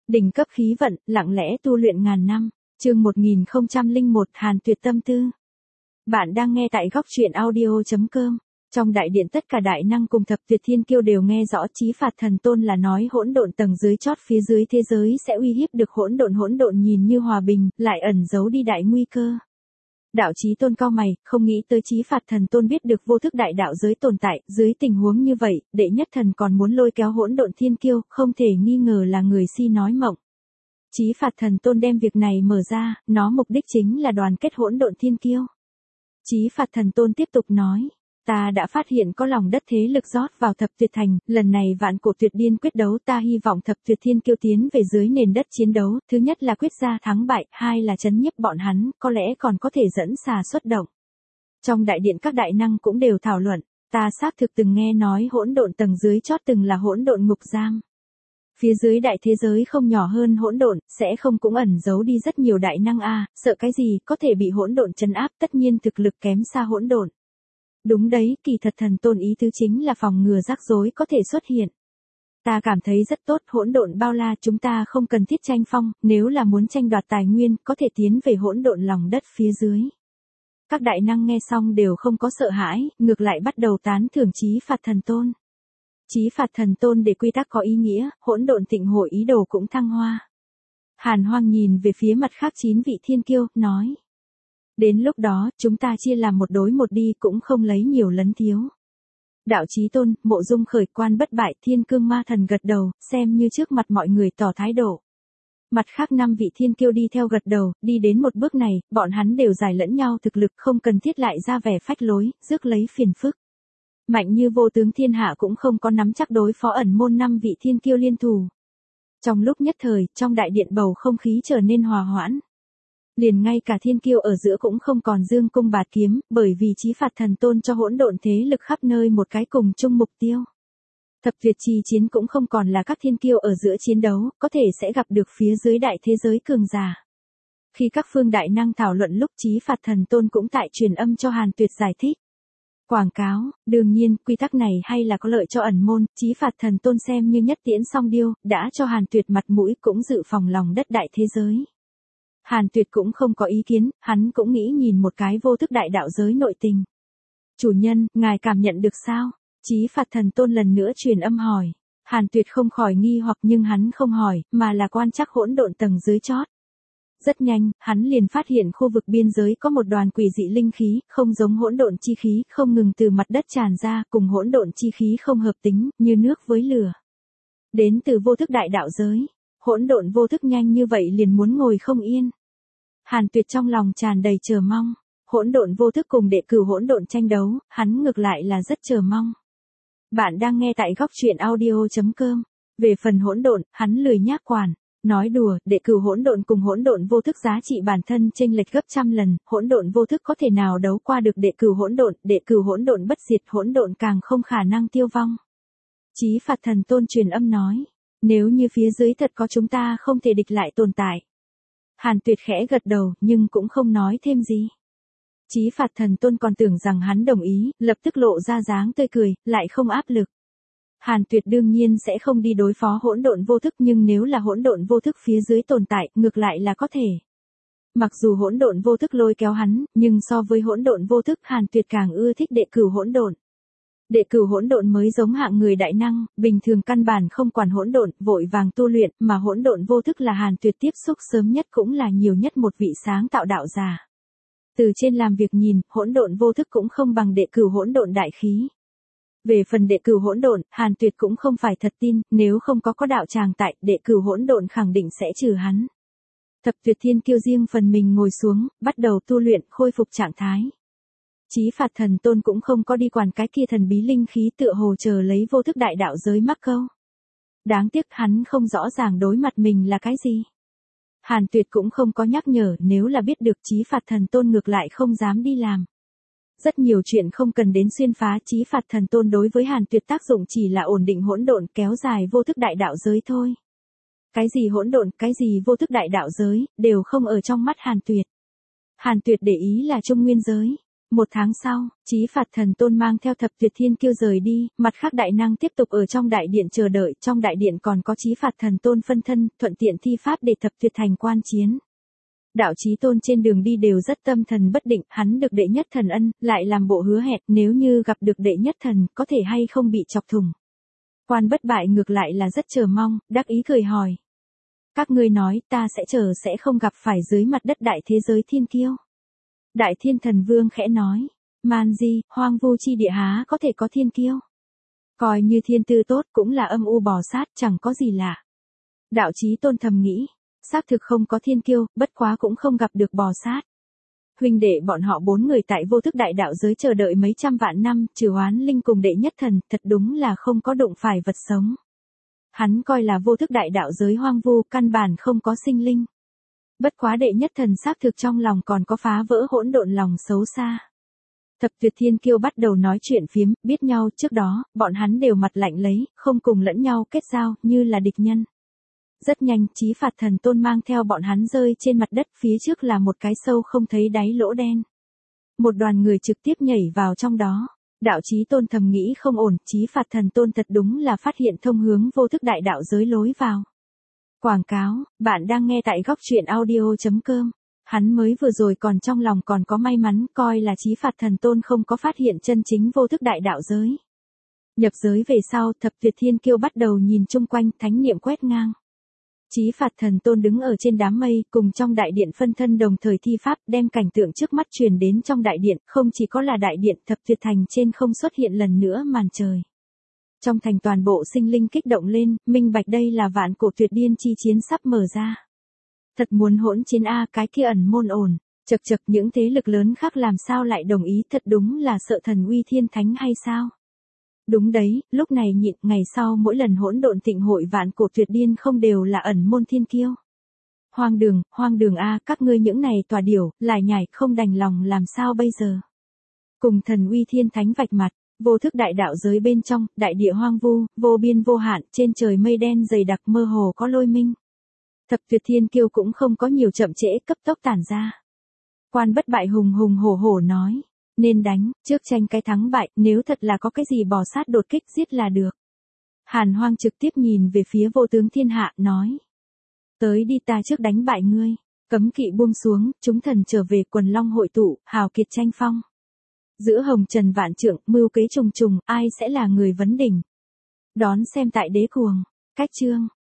Đỉnh cấp khí vận, lặng lẽ tu luyện ngàn năm. Chương 1001 Hàn Tuyệt tâm tư. Bạn đang nghe tại góc truyện audio.com. Trong đại điện tất cả đại năng cùng thập tuyệt thiên kiêu đều nghe rõ Chí Phạt Thần Tôn là nói hỗn độn tầng dưới chót phía dưới thế giới sẽ uy hiếp được hỗn độn nhìn như hòa bình, lại ẩn giấu đi đại nguy cơ. Đạo Chí Tôn cau mày, không nghĩ tới Chí Phạt Thần Tôn biết được vô thức đại đạo giới tồn tại, dưới tình huống như vậy, đệ nhất thần còn muốn lôi kéo hỗn độn thiên kiêu, không thể nghi ngờ là người si nói mộng. Chí Phạt Thần Tôn đem việc này mở ra, nó mục đích chính là đoàn kết hỗn độn thiên kiêu. Chí Phạt Thần Tôn tiếp tục nói, ta đã phát hiện có lòng đất thế lực rót vào thập tuyệt thành, lần này vạn cổ tuyệt điên quyết đấu, ta hy vọng thập tuyệt thiên kiêu tiến về dưới nền đất chiến đấu, thứ nhất là quyết ra thắng bại, hai là trấn nhiếp bọn hắn, có lẽ còn có thể dẫn xà xuất động. Trong đại điện các đại năng cũng đều thảo luận, ta xác thực từng nghe nói hỗn độn tầng dưới chót từng là hỗn độn ngục giam. Phía dưới đại thế giới không nhỏ hơn hỗn độn, sẽ không cũng ẩn giấu đi rất nhiều đại năng a, sợ cái gì, có thể bị hỗn độn trấn áp, tất nhiên thực lực kém xa hỗn độn. Đúng đấy, kỳ thật Thần Tôn ý tứ chính là phòng ngừa rắc rối có thể xuất hiện. Ta cảm thấy rất tốt, hỗn độn bao la, chúng ta không cần thiết tranh phong, nếu là muốn tranh đoạt tài nguyên, có thể tiến về hỗn độn lòng đất phía dưới. Các đại năng nghe xong đều không có sợ hãi, ngược lại bắt đầu tán thưởng Chí Phạt Thần Tôn. Chí Phạt Thần Tôn để quy tắc có ý nghĩa, hỗn độn thịnh hội ý đồ cũng thăng hoa. Hàn Hoang nhìn về phía mặt khác 9 vị thiên kiêu, nói. Đến lúc đó, chúng ta chia làm một đối một đi, cũng không lấy nhiều lấn thiếu. Đạo Chí Tôn, Mộ Dung khởi quan bất bại, Thiên Cương Ma Thần gật đầu, xem như trước mặt mọi người tỏ thái độ. Mặt khác 5 vị thiên kiêu đi theo gật đầu, đi đến một bước này, bọn hắn đều giải lẫn nhau thực lực, không cần thiết lại ra vẻ phách lối, rước lấy phiền phức. Mạnh như vô tướng thiên hạ cũng không có nắm chắc đối phó ẩn môn 5 vị thiên kiêu liên thủ. Trong lúc nhất thời, trong đại điện bầu không khí trở nên hòa hoãn. Liền ngay cả thiên kiêu ở giữa cũng không còn dương cung bạt kiếm, bởi vì Chí Phạt Thần Tôn cho hỗn độn thế lực khắp nơi một cái cùng chung mục tiêu. Thập tuyệt chi chiến cũng không còn là các thiên kiêu ở giữa chiến đấu, có thể sẽ gặp được phía dưới đại thế giới cường giả. Khi các phương đại năng thảo luận lúc Chí Phạt Thần Tôn cũng tại truyền âm cho Hàn Tuyệt giải thích. Quảng cáo, đương nhiên, quy tắc này hay là có lợi cho ẩn môn, Chí Phạt Thần Tôn xem như nhất tiễn song điêu, đã cho Hàn Tuyệt mặt mũi cũng dự phòng lòng đất đại thế giới. Hàn Tuyệt cũng không có ý kiến, hắn cũng nghĩ nhìn một cái vô thức đại đạo giới nội tình. Chủ nhân, ngài cảm nhận được sao? Chí Phạt Thần Tôn lần nữa truyền âm hỏi. Hàn Tuyệt không khỏi nghi hoặc nhưng hắn không hỏi, mà là quan trắc hỗn độn tầng dưới chót. Rất nhanh, hắn liền phát hiện khu vực biên giới có một đoàn quỷ dị linh khí, không giống hỗn độn chi khí, không ngừng từ mặt đất tràn ra, cùng hỗn độn chi khí không hợp tính, như nước với lửa. Đến từ vô thức đại đạo giới, hỗn độn vô thức nhanh như vậy liền muốn ngồi không yên. Hàn Tuyệt trong lòng tràn đầy chờ mong, hỗn độn vô thức cùng đệ cửu hỗn độn tranh đấu, hắn ngược lại là rất chờ mong. Bạn đang nghe tại góc truyện audio.com. Về phần hỗn độn, hắn lười nhác quản. Nói đùa, đệ cửu hỗn độn cùng hỗn độn vô thức giá trị bản thân chênh lệch gấp trăm lần, hỗn độn vô thức có thể nào đấu qua được đệ cửu hỗn độn bất diệt, hỗn độn càng không khả năng tiêu vong. Chí Phạt Thần Tôn truyền âm nói, nếu như phía dưới thật có chúng ta không thể địch lại tồn tại. Hàn Tuyệt khẽ gật đầu, nhưng cũng không nói thêm gì. Chí Phạt Thần Tôn còn tưởng rằng hắn đồng ý, lập tức lộ ra dáng tươi cười, lại không áp lực. Hàn Tuyệt đương nhiên sẽ không đi đối phó hỗn độn vô thức, nhưng nếu là hỗn độn vô thức phía dưới tồn tại, ngược lại là có thể. Mặc dù hỗn độn vô thức lôi kéo hắn, nhưng so với hỗn độn vô thức, Hàn Tuyệt càng ưa thích đệ cửu hỗn độn. Đệ cửu hỗn độn mới giống hạng người đại năng, bình thường căn bản không quản hỗn độn, vội vàng tu luyện, mà hỗn độn vô thức là Hàn Tuyệt tiếp xúc sớm nhất cũng là nhiều nhất một vị sáng tạo đạo giả. Từ trên làm việc nhìn, hỗn độn vô thức cũng không bằng đệ cửu hỗn độn đại khí. Về phần đệ cửu hỗn độn, Hàn Tuyệt cũng không phải thật tin, nếu không có đạo tràng tại, đệ cửu hỗn độn khẳng định sẽ trừ hắn. Thập tuyệt thiên kiêu riêng phần mình ngồi xuống, bắt đầu tu luyện, khôi phục trạng thái. Chí Phạt Thần Tôn cũng không có đi quản cái kia thần bí linh khí, tựa hồ chờ lấy vô thức đại đạo giới mắc câu. Đáng tiếc hắn không rõ ràng đối mặt mình là cái gì. Hàn Tuyệt cũng không có nhắc nhở, nếu là biết được Chí Phạt Thần Tôn ngược lại không dám đi làm. Rất nhiều chuyện không cần đến xuyên phá, Chí Phạt Thần Tôn đối với Hàn Tuyệt tác dụng chỉ là ổn định hỗn độn, kéo dài vô thức đại đạo giới thôi. Cái gì hỗn độn, cái gì vô thức đại đạo giới, đều không ở trong mắt Hàn Tuyệt. Hàn Tuyệt để ý là Trung Nguyên giới. Một tháng sau, Chí Phạt Thần Tôn mang theo Thập Tuyệt Thiên Kiêu rời đi, mặt khác đại năng tiếp tục ở trong đại điện chờ đợi, trong đại điện còn có Chí Phạt Thần Tôn phân thân, thuận tiện thi pháp để Thập Tuyệt thành quan chiến. Đạo Chí Tôn trên đường đi đều rất tâm thần bất định, hắn được đệ nhất thần ân, lại làm bộ hứa hẹn, nếu như gặp được đệ nhất thần, có thể hay không bị chọc thủng. Quan Bất Bại ngược lại là rất chờ mong, đắc ý cười hỏi. Các ngươi nói, ta sẽ chờ sẽ không gặp phải dưới mặt đất đại thế giới thiên kiêu. Đại Thiên Thần Vương khẽ nói, man di, hoang vu chi địa há có thể có thiên kiêu. Coi như thiên tư tốt cũng là âm u bò sát, chẳng có gì lạ. Đạo Chí Tôn thầm nghĩ, xác thực không có thiên kiêu, bất quá cũng không gặp được bò sát. Huynh đệ bọn họ 4 người tại vô thức đại đạo giới chờ đợi mấy trăm vạn năm, trừ Oán Linh cùng đệ nhất thần, thật đúng là không có đụng phải vật sống. Hắn coi là vô thức đại đạo giới hoang vu, căn bản không có sinh linh. Bất quá đệ nhất thần xác thực trong lòng còn có phá vỡ hỗn độn lòng xấu xa. Thập Tuyệt Thiên Kiêu bắt đầu nói chuyện phiếm, biết nhau trước đó, bọn hắn đều mặt lạnh lấy, không cùng lẫn nhau kết giao, như là địch nhân. Rất nhanh, Chí Phạt Thần Tôn mang theo bọn hắn rơi trên mặt đất, phía trước là một cái sâu không thấy đáy lỗ đen. Một đoàn người trực tiếp nhảy vào trong đó. Đạo Chí Tôn thầm nghĩ không ổn, Chí Phạt Thần Tôn thật đúng là phát hiện thông hướng vô thức đại đạo giới lối vào. Quảng cáo, bạn đang nghe tại góc truyện audio.com. Hắn mới vừa rồi còn trong lòng còn có may mắn, coi là Chí Phạt Thần Tôn không có phát hiện chân chính vô thức đại đạo giới. Nhập giới về sau, Thập Tuyệt Thiên Kiêu bắt đầu nhìn chung quanh, thánh niệm quét ngang. Chí Phạt Thần Tôn đứng ở trên đám mây, cùng trong đại điện phân thân đồng thời thi pháp, đem cảnh tượng trước mắt truyền đến trong đại điện, không chỉ có là đại điện, Thập Tuyệt thành trên không xuất hiện lần nữa màn trời. Trong thành toàn bộ sinh linh kích động lên, minh bạch đây là vạn cổ tuyệt điên chi chiến sắp mở ra. Thật muốn hỗn chiến a, cái kia ẩn môn ổn, chật chật những thế lực lớn khác làm sao lại đồng ý, thật đúng là sợ thần uy thiên thánh hay sao? Đúng đấy, lúc này nhịn, ngày sau mỗi lần hỗn độn thịnh hội vạn cổ tuyệt điên không đều là ẩn môn thiên kiêu. Hoang đường a, các ngươi những này tòa điểu, lại nhảy không đành lòng làm sao bây giờ? Cùng thần uy thiên thánh vạch mặt, vô thức đại đạo giới bên trong, đại địa hoang vu, vô biên vô hạn, trên trời mây đen dày đặc mơ hồ có lôi minh. Thập Tuyệt Thiên Kiêu cũng không có nhiều chậm trễ, cấp tốc tản ra. Quan Bất Bại hùng hùng hổ hổ nói, nên đánh, trước tranh cái thắng bại, nếu thật là có cái gì bò sát đột kích giết là được. Hàn Hoang trực tiếp nhìn về phía Vô Tướng Thiên Hạ, nói. Tới đi, ta trước đánh bại ngươi, cấm kỵ buông xuống, chúng thần trở về, quần long hội tụ, hào kiệt tranh phong. Giữa hồng trần vạn trượng, mưu kế trùng trùng, ai sẽ là người vấn đỉnh. Đón xem tại Đế Cuồng. Cách chương.